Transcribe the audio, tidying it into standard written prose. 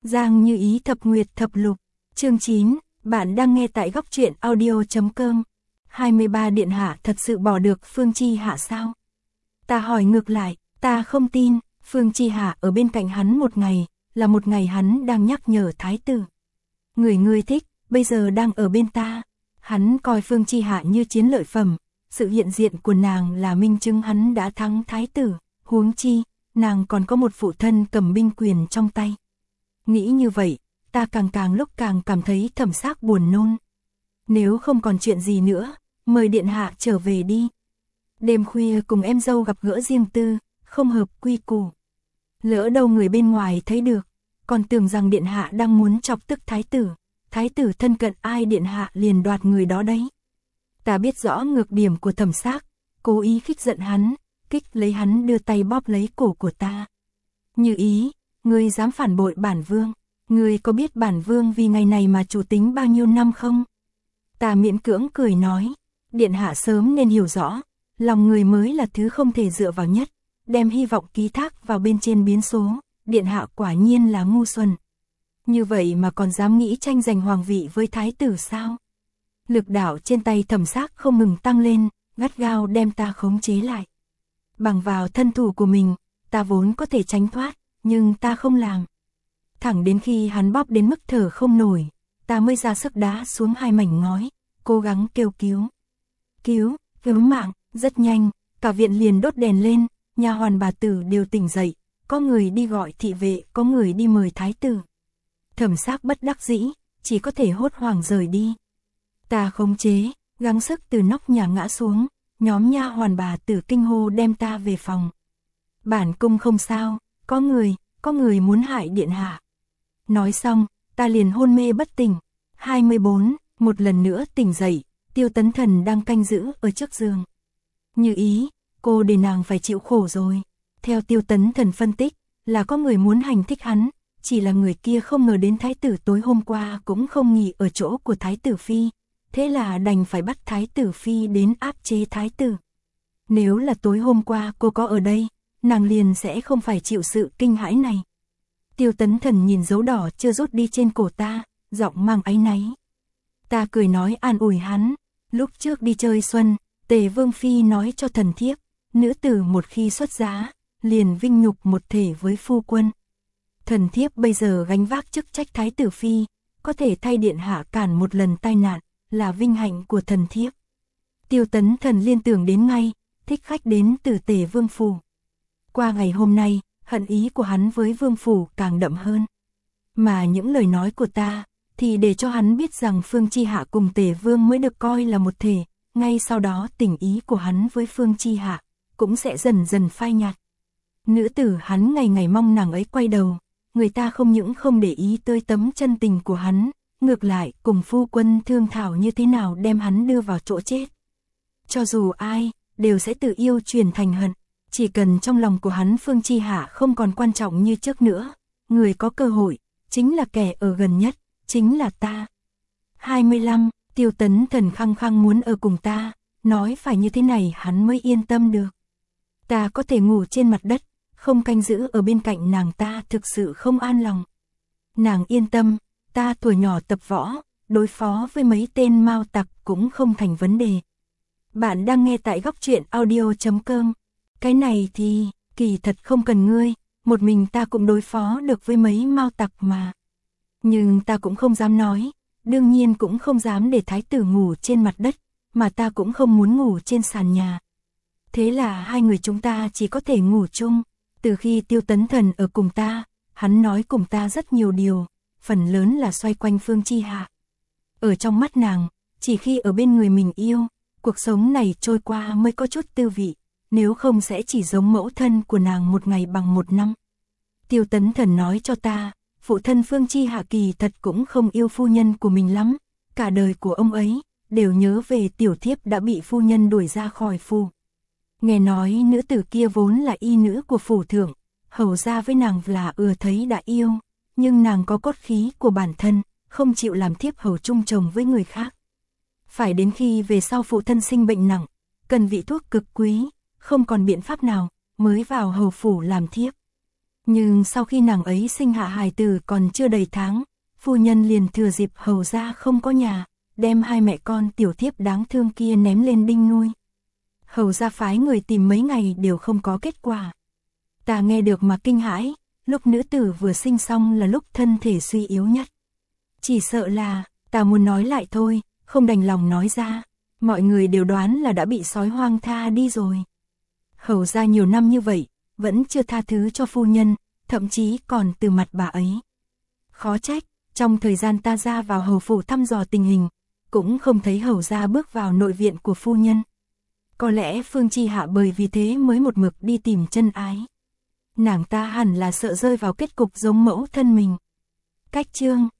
Giang Như Ý thập nguyệt thập lục. Chương 9, bạn đang nghe tại góc truyện audio.com. 23 điện hạ thật sự bỏ được Phương Chi Hạ sao? Ta hỏi ngược lại, ta không tin. Phương Chi Hạ ở bên cạnh hắn một ngày, là một ngày hắn đang nhắc nhở thái tử. Người ngươi thích, bây giờ đang ở bên ta. Hắn coi Phương Chi Hạ như chiến lợi phẩm, sự hiện diện của nàng là minh chứng hắn đã thắng thái tử, huống chi, nàng còn có một phụ thân cầm binh quyền trong tay. Nghĩ như vậy, ta càng lúc càng cảm thấy Thẩm Sắc buồn nôn. Nếu không còn chuyện gì nữa, mời điện hạ trở về đi. Đêm khuya cùng em dâu gặp gỡ riêng tư, không hợp quy củ. Lỡ đâu người bên ngoài thấy được, còn tưởng rằng điện hạ đang muốn chọc tức thái tử thân cận ai điện hạ liền đoạt người đó đấy. Ta biết rõ ngược điểm của Thẩm Sắc, cố ý khích giận hắn, kích lấy hắn đưa tay bóp lấy cổ của ta. Như Ý, ngươi dám phản bội bản vương, ngươi có biết bản vương vì ngày này mà chủ tính bao nhiêu năm không? Ta miễn cưỡng cười nói, điện hạ sớm nên hiểu rõ, lòng người mới là thứ không thể dựa vào nhất, đem hy vọng ký thác vào bên trên biến số, điện hạ quả nhiên là ngu xuẩn. Như vậy mà còn dám nghĩ tranh giành hoàng vị với thái tử sao? Lực đạo trên tay Thẩm Sắc không ngừng tăng lên, gắt gao đem ta khống chế lại. Bằng vào thân thủ của mình, ta vốn có thể tránh thoát, nhưng ta không làm. Thẳng đến khi hắn bóp đến mức thở không nổi, ta mới ra sức đá xuống hai mảnh ngói, cố gắng kêu cứu. Cứu mạng, rất nhanh, cả viện liền đốt đèn lên, nha hoàn bà tử đều tỉnh dậy, có người đi gọi thị vệ, có người đi mời thái tử. Thẩm Sắc bất đắc dĩ, chỉ có thể hốt hoảng rời đi. Ta khống chế, gắng sức từ nóc nhà ngã xuống, nhóm nha hoàn bà tử kinh hô đem ta về phòng. Bản cung không sao, có người muốn hại điện hạ. Nói xong, ta liền hôn mê bất tỉnh. 24, một lần nữa tỉnh dậy, Tiêu Tấn Thần đang canh giữ ở trước giường. Như Ý, cô để nàng phải chịu khổ rồi. Theo Tiêu Tấn Thần phân tích, là có người muốn hành thích hắn, chỉ là người kia không ngờ đến thái tử tối hôm qua cũng không nghỉ ở chỗ của thái tử phi, thế là đành phải bắt thái tử phi đến áp chế thái tử. Nếu là tối hôm qua cô có ở đây, nàng liền sẽ không phải chịu sự kinh hãi này. Tiêu Tấn Thần nhìn dấu đỏ chưa rút đi trên cổ ta, giọng mang áy náy. Ta cười nói an ủi hắn, lúc trước đi chơi xuân, Tề Vương Phi nói cho thần thiếp, nữ tử một khi xuất giá, liền vinh nhục một thể với phu quân. Thần thiếp bây giờ gánh vác chức trách thái tử phi, có thể thay điện hạ cản một lần tai nạn, là vinh hạnh của thần thiếp. Tiêu Tấn Thần liên tưởng đến ngay, thích khách đến từ Tề Vương phủ. Qua ngày hôm nay, hận ý của hắn với Vương phủ càng đậm hơn. Mà những lời nói của ta, thì để cho hắn biết rằng Phương Chi Hạ cùng Tề Vương mới được coi là một thể, ngay sau đó tình ý của hắn với Phương Chi Hạ cũng sẽ dần dần phai nhạt. Nữ tử hắn ngày ngày mong nàng ấy quay đầu, người ta không những không để ý tới tấm chân tình của hắn, ngược lại cùng phu quân thương thảo như thế nào đem hắn đưa vào chỗ chết. Cho dù ai, đều sẽ tự yêu chuyển thành hận, chỉ cần trong lòng của hắn Phương Chi Hạ không còn quan trọng như trước nữa, người có cơ hội, chính là kẻ ở gần nhất, chính là ta. 25, Tiêu Tấn Thần khăng khăng muốn ở cùng ta, nói phải như thế này hắn mới yên tâm được. Ta có thể ngủ trên mặt đất, không canh giữ ở bên cạnh nàng ta thực sự không an lòng. Nàng yên tâm, ta tuổi nhỏ tập võ, đối phó với mấy tên mao tặc cũng không thành vấn đề. Bạn đang nghe tại góc truyện audio.com. Cái này thì, kỳ thật không cần ngươi, một mình ta cũng đối phó được với mấy mao tặc mà. Nhưng ta cũng không dám nói, đương nhiên cũng không dám để thái tử ngủ trên mặt đất, mà ta cũng không muốn ngủ trên sàn nhà. Thế là hai người chúng ta chỉ có thể ngủ chung. Từ khi Tiêu Tấn Thần ở cùng ta, hắn nói cùng ta rất nhiều điều, phần lớn là xoay quanh Phương Chi Hạ. Ở trong mắt nàng, chỉ khi ở bên người mình yêu, cuộc sống này trôi qua mới có chút tư vị, nếu không sẽ chỉ giống mẫu thân của nàng một ngày bằng một năm. Tiêu Tấn Thần nói cho ta, phụ thân Phương Chi Hạ kỳ thật cũng không yêu phu nhân của mình lắm, cả đời của ông ấy đều nhớ về tiểu thiếp đã bị phu nhân đuổi ra khỏi phủ. Nghe nói nữ tử kia vốn là y nữ của phủ thượng, hầu ra với nàng là thấy đã yêu, nhưng nàng có cốt khí của bản thân, không chịu làm thiếp hầu chung chồng với người khác. Phải đến khi về sau phụ thân sinh bệnh nặng, cần vị thuốc cực quý, không còn biện pháp nào, mới vào hầu phủ làm thiếp. Nhưng sau khi nàng ấy sinh hạ hài tử còn chưa đầy tháng, phu nhân liền thừa dịp Hầu gia không có nhà, đem hai mẹ con tiểu thiếp đáng thương kia ném lên đinh nuôi. Hầu gia phái người tìm mấy ngày đều không có kết quả. Ta nghe được mà kinh hãi, lúc nữ tử vừa sinh xong là lúc thân thể suy yếu nhất. Chỉ sợ là, ta muốn nói lại thôi, không đành lòng nói ra, mọi người đều đoán là đã bị sói hoang tha đi rồi. Hầu gia nhiều năm như vậy, vẫn chưa tha thứ cho phu nhân, thậm chí còn từ mặt bà ấy. Khó trách, trong thời gian ta ra vào hầu phủ thăm dò tình hình, cũng không thấy hầu gia bước vào nội viện của phu nhân. Có lẽ Phương Chi Hạ bởi vì thế mới một mực đi tìm chân ái. Nàng ta hẳn là sợ rơi vào kết cục giống mẫu thân mình. Cách chương